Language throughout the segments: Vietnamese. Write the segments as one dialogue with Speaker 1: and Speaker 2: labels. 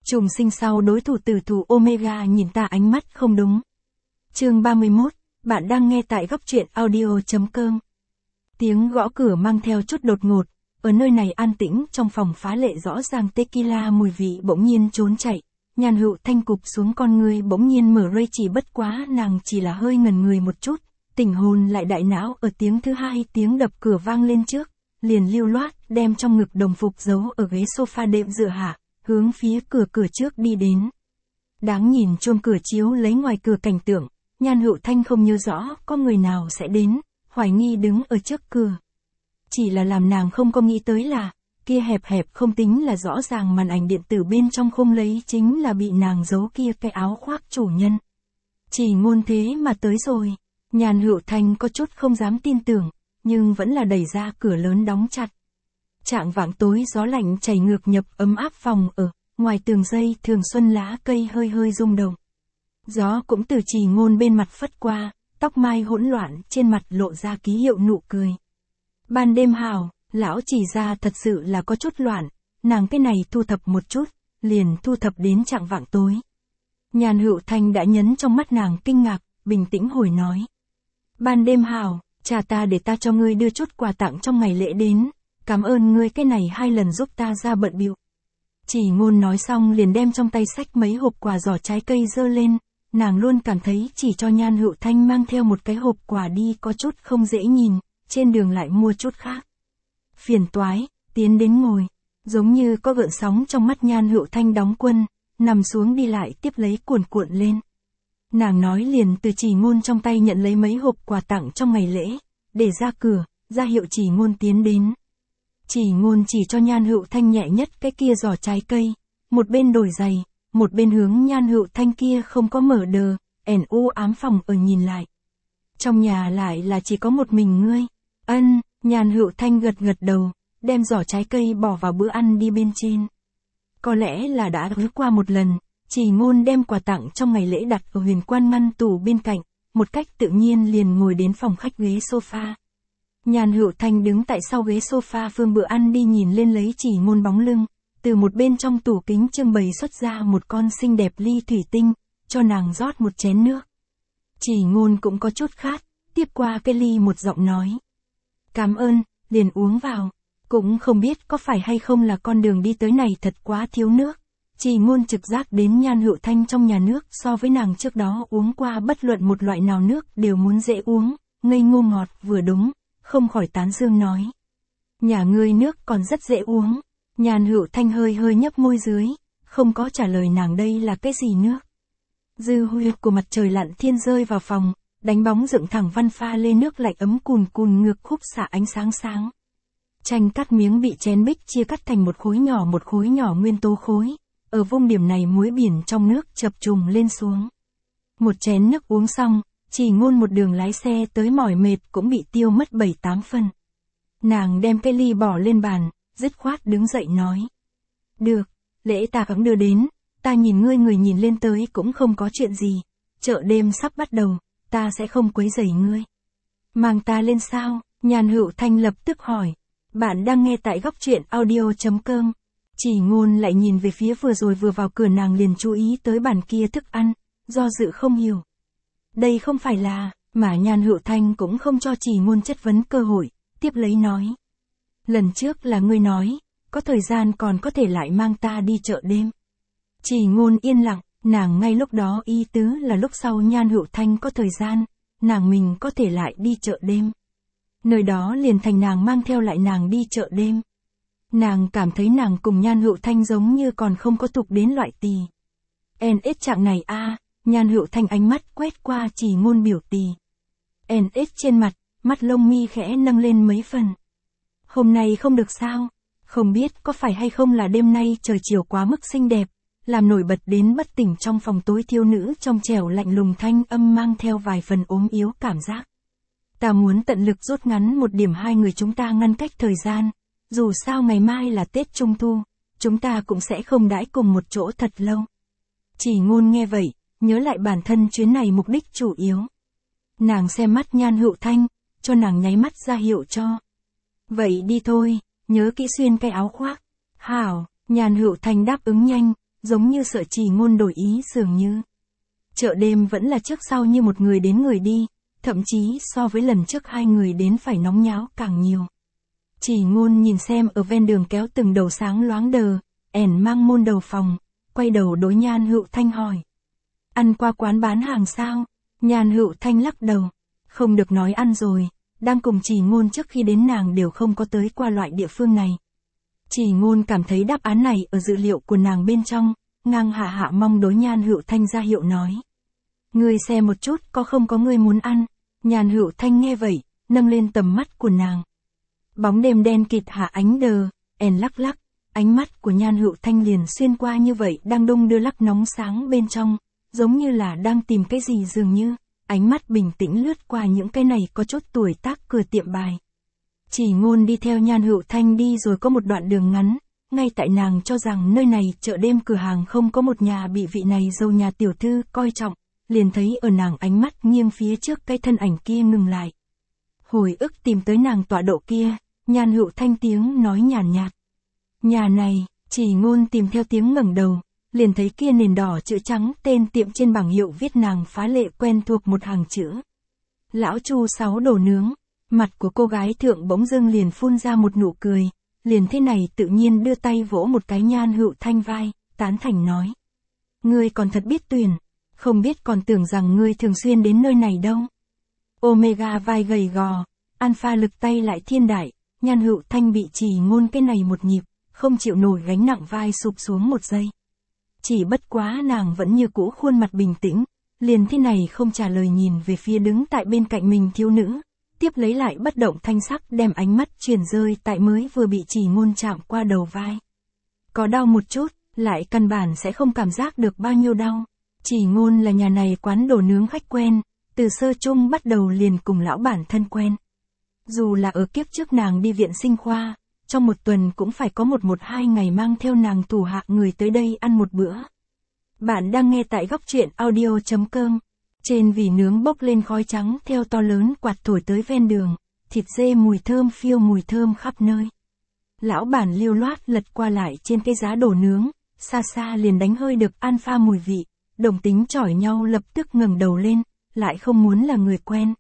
Speaker 1: Trùng sinh sau đối thủ tử thủ Omega nhìn ta ánh mắt không đúng. Chương 31, bạn đang nghe tại góc truyện audio.com. Tiếng gõ cửa mang theo chút đột ngột, ở nơi này an tĩnh trong phòng phá lệ rõ ràng tequila mùi vị bỗng nhiên trốn chạy. Nhàn Hữu Thanh cụp xuống con ngươi bỗng nhiên mở ray, chỉ bất quá nàng chỉ là hơi ngẩn người một chút, tỉnh hồn lại đại não ở tiếng thứ hai, tiếng đập cửa vang lên trước, liền lưu loát đem trong ngực đồng phục giấu ở ghế sofa đệm dựa hạ, hướng phía cửa trước đi đến. Đáng nhìn chuông cửa chiếu lấy ngoài cửa cảnh tượng, Nhàn Hữu Thanh không nhớ rõ có người nào sẽ đến, hoài nghi đứng ở trước cửa. Chỉ là làm nàng không có nghĩ tới là, kia hẹp không tính là rõ ràng màn ảnh điện tử bên trong khung lấy chính là bị nàng giấu kia cái áo khoác chủ nhân. Chỉ ngôn thế mà tới rồi, Nhàn Hữu Thanh có chút không dám tin tưởng, nhưng vẫn là đẩy ra cửa lớn đóng chặt. Trạng vạng tối gió lạnh chảy ngược nhập ấm áp phòng ở, ngoài tường dây thường xuân lá cây hơi hơi rung động. Gió cũng từ Chỉ ngôn bên mặt phất qua, tóc mai hỗn loạn trên mặt lộ ra ký hiệu nụ cười. Ban đêm hào, lão Chỉ ra thật sự là có chút loạn, nàng cái này thu thập một chút, liền thu thập đến trạng vạng tối. Nhàn Hữu Thanh đã nhấn trong mắt nàng kinh ngạc, bình tĩnh hồi nói. Ban đêm hào, cha ta để ta cho ngươi đưa chút quà tặng trong ngày lễ đến, cảm ơn ngươi cái này 2 lần giúp ta ra bận bịu. Chỉ ngôn nói xong liền đem trong tay xách mấy hộp quà giỏ trái cây dơ lên, nàng luôn cảm thấy chỉ cho Nhàn Hữu Thanh mang theo một cái hộp quà đi có chút không dễ nhìn, trên đường lại mua chút khác. Phiền toái, tiến đến ngồi, giống như có gợn sóng trong mắt Nhàn Hữu Thanh đóng quân, nằm xuống đi lại tiếp lấy cuộn lên. Nàng nói liền từ Chỉ ngôn trong tay nhận lấy mấy hộp quà tặng trong ngày lễ, để ra cửa, ra hiệu Chỉ ngôn tiến đến. Chỉ ngôn chỉ cho Nhàn Hữu Thanh nhẹ nhất cái kia giỏ trái cây, một bên đổi giày, một bên hướng Nhàn Hữu Thanh kia không có mở đờ, u ám phòng ở nhìn lại. Trong nhà lại là chỉ có một mình ngươi. Ân, Nhàn Hữu Thanh gật đầu, đem giỏ trái cây bỏ vào bữa ăn đi bên trên. Có lẽ là đã rước qua một lần, Chỉ ngôn đem quà tặng trong ngày lễ đặt ở huyền quan ngăn tủ bên cạnh, một cách tự nhiên liền ngồi đến phòng khách ghế sofa. Nhàn Hữu Thanh đứng tại sau ghế sofa phương bữa ăn đi nhìn lên lấy Chỉ ngôn bóng lưng, từ một bên trong tủ kính trưng bày xuất ra một con xinh đẹp ly thủy tinh, cho nàng rót một chén nước. Chỉ ngôn cũng có chút khát, tiếp qua cái ly một giọng nói. Cảm ơn, liền uống vào, cũng không biết có phải hay không là con đường đi tới này thật quá thiếu nước. Chỉ ngôn trực giác đến Nhàn Hữu Thanh trong nhà nước so với nàng trước đó uống qua bất luận một loại nào nước đều muốn dễ uống, ngây ngô ngọt vừa đúng, không khỏi tán dương nói. Nhà ngươi nước còn rất dễ uống. Nhàn Hữu Thanh hơi nhấp môi dưới, không có trả lời nàng đây là cái gì nước. Dư huy của mặt trời lặn thiên rơi vào phòng, đánh bóng dựng thẳng văn pha lên nước lạnh ấm cùn ngược khúc xạ ánh sáng sáng. Chanh cắt miếng bị chén bích chia cắt thành một khối nhỏ nguyên tố khối, ở vùng điểm này muối biển trong nước chập trùng lên xuống. Một chén nước uống xong, Chỉ ngôn một đường lái xe tới mỏi mệt cũng bị tiêu mất 7-8 phân. Nàng đem cái ly bỏ lên bàn, dứt khoát đứng dậy nói. Được, lễ ta cũng đưa đến, ta nhìn ngươi người nhìn lên tới cũng không có chuyện gì, chợ đêm sắp bắt đầu, ta sẽ không quấy rầy ngươi. Mang ta lên sao? Nhàn Hữu Thanh lập tức hỏi. Bạn đang nghe tại góc truyện audio.com. Chỉ ngôn lại nhìn về phía vừa vào cửa, nàng liền chú ý tới bàn kia thức ăn, do dự không hiểu. Đây không phải là, mà Nhàn Hữu Thanh cũng không cho Chỉ ngôn chất vấn cơ hội, tiếp lấy nói. Lần trước là ngươi nói, có thời gian còn có thể lại mang ta đi chợ đêm. Chỉ ngôn yên lặng, nàng ngay lúc đó ý tứ là lúc sau Nhàn Hữu Thanh có thời gian, nàng mình có thể lại đi chợ đêm. Nơi đó liền thành nàng mang theo lại nàng đi chợ đêm. Nàng cảm thấy nàng cùng Nhàn Hữu Thanh giống như còn không có tục đến loại tì. NS trạng này Nhàn Hữu Thanh ánh mắt quét qua Chỉ ngôn biểu tì. NS trên mặt, mắt lông mi khẽ nâng lên mấy phần. Hôm nay không được sao, không biết có phải hay không là đêm nay trời chiều quá mức xinh đẹp, làm nổi bật đến bất tỉnh trong phòng tối thiếu nữ trong trẻo lạnh lùng thanh âm mang theo vài phần ốm yếu cảm giác. Ta muốn tận lực rút ngắn một điểm hai người chúng ta ngăn cách thời gian, dù sao ngày mai là Tết Trung Thu, chúng ta cũng sẽ không đãi cùng một chỗ thật lâu. Chỉ ngôn nghe vậy, nhớ lại bản thân chuyến này mục đích chủ yếu. Nàng xem mắt Nhàn Hữu Thanh, cho nàng nháy mắt ra hiệu cho. Vậy đi thôi, nhớ kỹ xuyên cái áo khoác. Hảo, Nhàn Hữu Thanh đáp ứng nhanh, giống như sợ Trì Ngôn đổi ý dường như. Chợ đêm vẫn là trước sau như một người đến người đi, thậm chí so với lần trước hai người đến phải nóng nháo càng nhiều. Trì Ngôn nhìn xem ở ven đường kéo từng đầu sáng loáng đờ, ẻn mang môn đầu phòng, quay đầu đối Nhan Hữu Thanh hỏi. Ăn qua quán bán hàng sao? Nhan Hữu Thanh lắc đầu. Không được nói ăn rồi, đang cùng Trì Ngôn trước khi đến nàng đều không có tới qua loại địa phương này. Trì Ngôn cảm thấy đáp án này ở dữ liệu của nàng bên trong, ngang hạ mong đối Nhan Hữu Thanh ra hiệu nói. Ngươi xem một chút có không có ngươi muốn ăn. Nhan Hữu Thanh nghe vậy, nâng lên tầm mắt của nàng. Bóng đêm đen kịt hạ ánh đờ, ẻn lắc lắc, ánh mắt của Nhan Hữu Thanh liền xuyên qua như vậy đang đung đưa lắc nóng sáng bên trong, giống như là đang tìm cái gì dường như, ánh mắt bình tĩnh lướt qua những cái này có chút tuổi tác cửa tiệm bài. Trì Ngôn đi theo Nhan Hữu Thanh đi rồi có một đoạn đường ngắn, ngay tại nàng cho rằng nơi này chợ đêm cửa hàng không có một nhà bị vị này dâu nhà tiểu thư coi trọng, liền thấy ở nàng ánh mắt nghiêng phía trước cái thân ảnh kia ngừng lại. Hồi ức tìm tới nàng tọa độ kia, Nhan Hữu Thanh tiếng nói nhàn nhạt. Nhà này, Trì Ngôn tìm theo tiếng ngẩng đầu, liền thấy kia nền đỏ chữ trắng tên tiệm trên bảng hiệu viết nàng phá lệ quen thuộc một hàng chữ. Lão Chu Sáu đồ nướng, mặt của cô gái thượng bỗng dưng liền phun ra một nụ cười, liền thế này tự nhiên đưa tay vỗ một cái Nhan Hữu Thanh vai, tán thành nói. Ngươi còn thật biết tuyển, không biết còn tưởng rằng ngươi thường xuyên đến nơi này đâu. Omega vai gầy gò, Alpha lực tay lại thiên đại, Nhan Hữu Thanh bị Trì Ngôn cái này một nhịp, không chịu nổi gánh nặng vai sụp xuống một giây. Chỉ bất quá nàng vẫn như cũ khuôn mặt bình tĩnh, liền thế này không trả lời nhìn về phía đứng tại bên cạnh mình thiếu nữ, tiếp lấy lại bất động thanh sắc đem ánh mắt chuyển rơi tại mới vừa bị Trì Ngôn chạm qua đầu vai. Có đau một chút, lại căn bản sẽ không cảm giác được bao nhiêu đau. Trì Ngôn là nhà này quán đồ nướng khách quen, từ sơ chung bắt đầu liền cùng lão bản thân quen. Dù là ở kiếp trước nàng đi viện sinh khoa, trong một tuần cũng phải có một hai ngày mang theo nàng thủ hạ người tới đây ăn một bữa. Bạn đang nghe tại góc truyện audio.com. Trên vỉ nướng bốc lên khói trắng theo to lớn quạt thổi tới ven đường, thịt dê mùi thơm phiêu mùi thơm khắp nơi. Lão bản lưu loát lật qua lại trên cái giá đồ nướng, xa xa liền đánh hơi được Alpha mùi vị, đồng tính chỏi nhau lập tức ngẩng đầu lên, lại không muốn là người quen.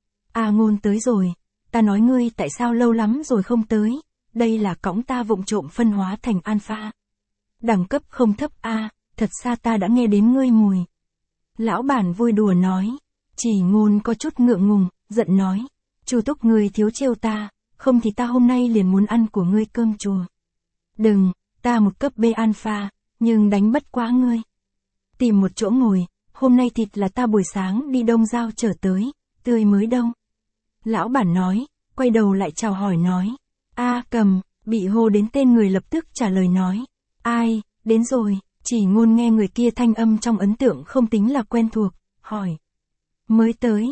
Speaker 1: À Ngôn tới rồi, ta nói ngươi tại sao lâu lắm rồi không tới, đây là cõng ta vụng trộm phân hóa thành Alpha. Đẳng cấp không thấp a, thật xa ta đã nghe đến ngươi mùi. Lão bản vui đùa nói, Trì Ngôn có chút ngượng ngùng, giận nói, Chu Túc ngươi thiếu trêu ta, không thì ta hôm nay liền muốn ăn của ngươi cơm chùa. Đừng, ta một cấp B Alpha, nhưng đánh bất quá ngươi. Tìm một chỗ ngồi, hôm nay thịt là ta buổi sáng đi Đông Giao trở tới, tươi mới đâu. Lão bản nói, quay đầu lại chào hỏi nói, A Cầm, bị hô đến tên người lập tức trả lời nói, ai, đến rồi. Trì Ngôn nghe người kia thanh âm trong ấn tượng không tính là quen thuộc, hỏi. Mới tới,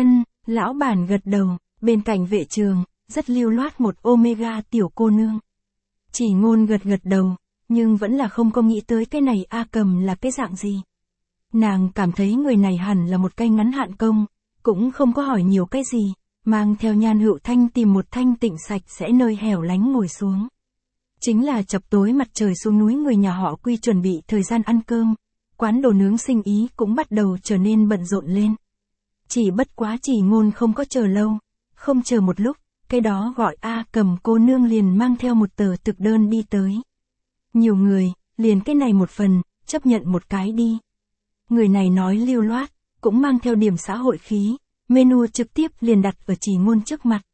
Speaker 1: lão bản gật đầu, bên cạnh vệ trường, rất lưu loát một Omega tiểu cô nương. Trì Ngôn gật đầu, nhưng vẫn là không có nghĩ tới cái này A Cầm là cái dạng gì. Nàng cảm thấy người này hẳn là một cây ngắn hạn công, cũng không có hỏi nhiều cái gì, mang theo Nhan Hữu Thanh tìm một thanh tịnh sạch sẽ nơi hẻo lánh ngồi xuống. Chính là chập tối mặt trời xuống núi người nhà họ Quy chuẩn bị thời gian ăn cơm, quán đồ nướng sinh ý cũng bắt đầu trở nên bận rộn lên. Chỉ bất quá Trì Ngôn không có chờ lâu, không chờ một lúc, cái đó gọi A Cầm cô nương liền mang theo một tờ thực đơn đi tới. Nhiều người, liền cái này một phần, chấp nhận một cái đi. Người này nói lưu loát, cũng mang theo điểm xã hội khí, menu trực tiếp liền đặt ở Trì Ngôn trước mặt.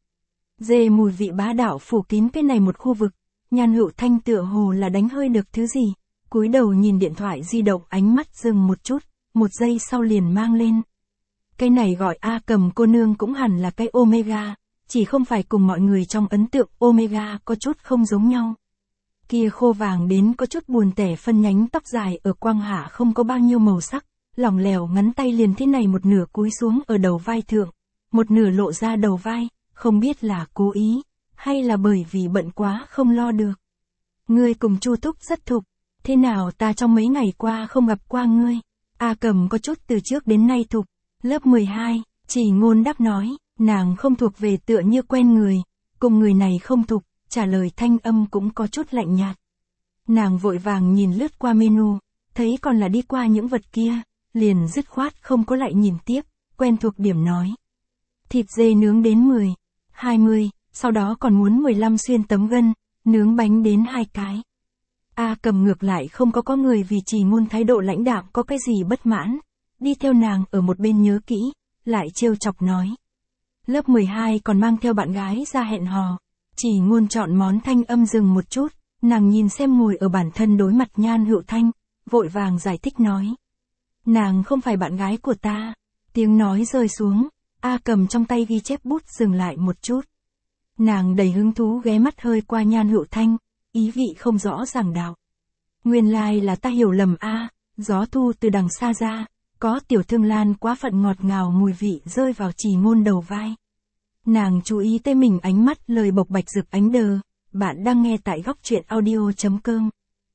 Speaker 1: Dê mùi vị bá đạo phủ kín cái này một khu vực. Nhan Hữu Thanh tựa hồ là đánh hơi được thứ gì, cúi đầu nhìn điện thoại di động ánh mắt dừng một chút, một giây sau liền mang lên. Cái này gọi A Cầm cô nương cũng hẳn là cái Omega, chỉ không phải cùng mọi người trong ấn tượng Omega có chút không giống nhau. Kia khô vàng đến có chút buồn tẻ phân nhánh tóc dài ở quang hạ không có bao nhiêu màu sắc, lỏng lẻo ngắn tay liền thế này một nửa cúi xuống ở đầu vai thượng, một nửa lộ ra đầu vai, không biết là cố ý, hay là bởi vì bận quá không lo được. Ngươi cùng Chu Túc rất thục, thế nào ta trong mấy ngày qua không gặp qua ngươi? A Cầm có chút từ trước đến nay thục, lớp 12, Trì Ngôn đáp nói, nàng không thuộc về tựa như quen người, cùng người này không thục, trả lời thanh âm cũng có chút lạnh nhạt. Nàng vội vàng nhìn lướt qua menu, thấy còn là đi qua những vật kia, liền dứt khoát không có lại nhìn tiếp, quen thuộc điểm nói. Thịt dê nướng đến 10, 20, sau đó còn muốn 15 xuyên tấm gân, nướng bánh đến 2 cái. A Cầm ngược lại không có người vì Trì Ngôn thái độ lãnh đạm có cái gì bất mãn, đi theo nàng ở một bên nhớ kỹ, lại trêu chọc nói. Lớp 12 còn mang theo bạn gái ra hẹn hò. Trì Ngôn chọn món thanh âm dừng một chút, nàng nhìn xem ngồi ở bản thân đối mặt Nhan Hữu Thanh, vội vàng giải thích nói. Nàng không phải bạn gái của ta. Tiếng nói rơi xuống, A Cầm trong tay ghi chép bút dừng lại một chút. Nàng đầy hứng thú ghé mắt hơi qua Nhan Hữu Thanh, ý vị không rõ ràng đạo. Nguyên lai là ta hiểu lầm a, gió thu từ đằng xa ra, có tiểu thương lan quá phận ngọt ngào mùi vị rơi vào Trì Ngôn đầu vai. Nàng chú ý tới mình ánh mắt lời bộc bạch rực ánh đờ, bạn đang nghe tại góc truyện audio.com.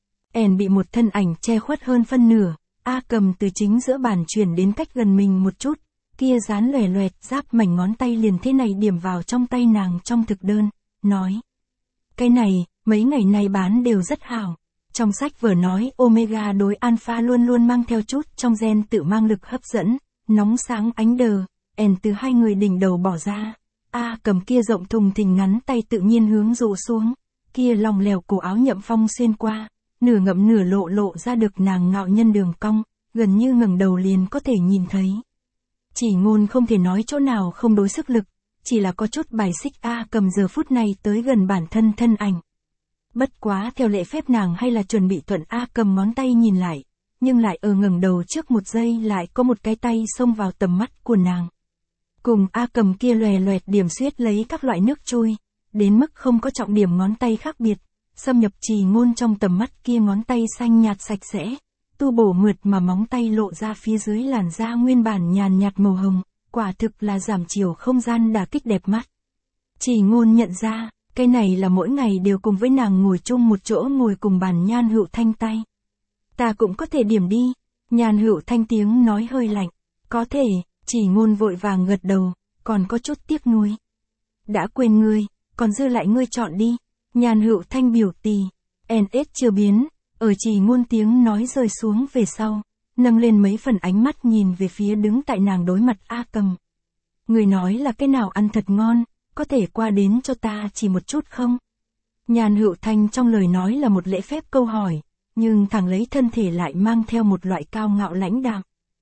Speaker 1: Bị một thân ảnh che khuất hơn phân nửa, A Cầm từ chính giữa bàn chuyển đến cách gần mình một chút, kia dán lòe loẹt giáp mảnh ngón tay liền thế này điểm vào trong tay nàng trong thực đơn, nói. Cái này, mấy ngày nay bán đều rất hảo. Trong sách vừa nói omega đối alpha luôn luôn mang theo chút trong gen tự mang lực hấp dẫn, nóng sáng ánh đờ, từ hai người đỉnh đầu bỏ ra. A Cầm kia rộng thùng thình ngắn tay tự nhiên hướng rụ xuống, kia lòng lèo cổ áo nhậm phong xuyên qua, nửa ngậm nửa lộ ra được nàng ngạo nhân đường cong, gần như ngẩng đầu liền có thể nhìn thấy. Trì Ngôn không thể nói chỗ nào không đối sức lực, chỉ là có chút bài xích A Cầm giờ phút này tới gần bản thân thân ảnh. Bất quá theo lệ phép nàng hay là chuẩn bị thuận A Cầm ngón tay nhìn lại, nhưng lại ở ngẩng đầu trước một giây lại có một cái tay xông vào tầm mắt của nàng. Cùng A Cầm kia lòe loẹt điểm xuyết lấy các loại nước chui, đến mức không có trọng điểm ngón tay khác biệt, xâm nhập Trì Ngôn trong tầm mắt kia ngón tay xanh nhạt sạch sẽ, tu bổ mượt mà móng tay lộ ra phía dưới làn da nguyên bản nhàn nhạt màu hồng, quả thực là giảm chiều không gian đả kích đẹp mắt. Trì Ngôn nhận ra, cái này là mỗi ngày đều cùng với nàng ngồi chung một chỗ ngồi cùng bàn Nhan Hữu Thanh tay. Ta cũng có thể điểm đi, Nhan Hữu Thanh tiếng nói hơi lạnh, có thể, Trì Ngôn vội vàng gật đầu, còn có chút tiếc nuối. Đã quên ngươi, còn dư lại ngươi chọn đi, Nhan Hữu Thanh biểu tì, NS chưa biến, ở Trì Ngôn tiếng nói rơi xuống về sau, nâng lên mấy phần ánh mắt nhìn về phía đứng tại nàng đối mặt A Cầm. Người nói là cái nào ăn thật ngon, có thể qua đến cho ta chỉ một chút không? Nhan Hữu Thanh trong lời nói là một lễ phép câu hỏi, nhưng thẳng lấy thân thể lại mang theo một loại cao ngạo lãnh đạm.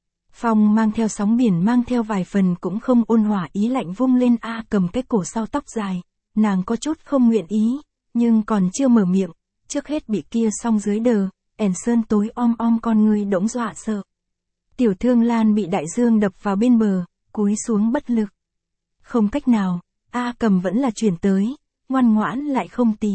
Speaker 1: Phong mang theo sóng biển mang theo vài phần cũng không ôn hòa ý lạnh vung lên A Cầm cái cổ sau tóc dài, nàng có chút không nguyện ý, nhưng còn chưa mở miệng, trước hết bị kia song dưới đờ, sơn tối om con người đỗng dọa sợ. Tiểu Thương Lan bị đại dương đập vào bên bờ, cúi xuống bất lực. Không cách nào, A Cầm vẫn là chuyển tới, ngoan ngoãn lại không tì.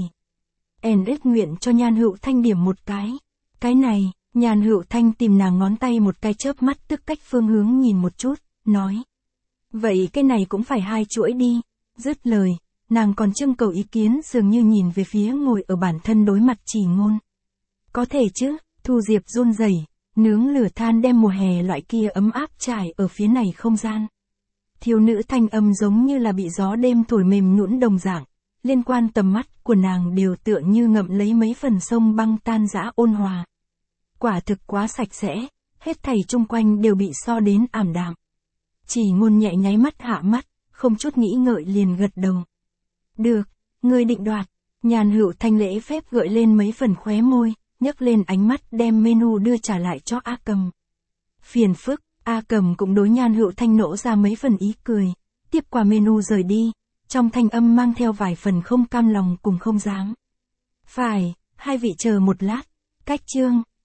Speaker 1: Rất nguyện cho Nhan Hữu Thanh điểm một cái này, Nhan Hữu Thanh tìm nàng ngón tay một cái chớp mắt tức cách phương hướng nhìn một chút, nói. Vậy cái này cũng phải 2 chuỗi đi, dứt lời, nàng còn trưng cầu ý kiến dường như nhìn về phía ngồi ở bản thân đối mặt Trì Ngôn. Có thể chứ, Thu Diệp run rẩy, nướng lửa than đem mùa hè loại kia ấm áp trải ở phía này không gian. Thiếu nữ thanh âm giống như là bị gió đêm thổi mềm nhũn đồng dạng, liên quan tầm mắt của nàng đều tựa như ngậm lấy mấy phần sông băng tan rã ôn hòa. Quả thực quá sạch sẽ, hết thảy chung quanh đều bị so đến ảm đạm. Trì Ngôn nhẹ nháy mắt hạ mắt, không chút nghĩ ngợi liền gật đầu. Được, ngươi định đoạt. Nhan Hữu Thanh lễ phép gợi lên mấy phần khóe môi, nhấc lên ánh mắt đem menu đưa trả lại cho A Cầm. Phiền phức, A Cầm cũng đối Nhan Hữu Thanh nổ ra mấy phần ý cười, tiếp qua menu rời đi, trong thanh âm mang theo vài phần không cam lòng cùng không dám. Phải, hai vị chờ một lát, cách chương.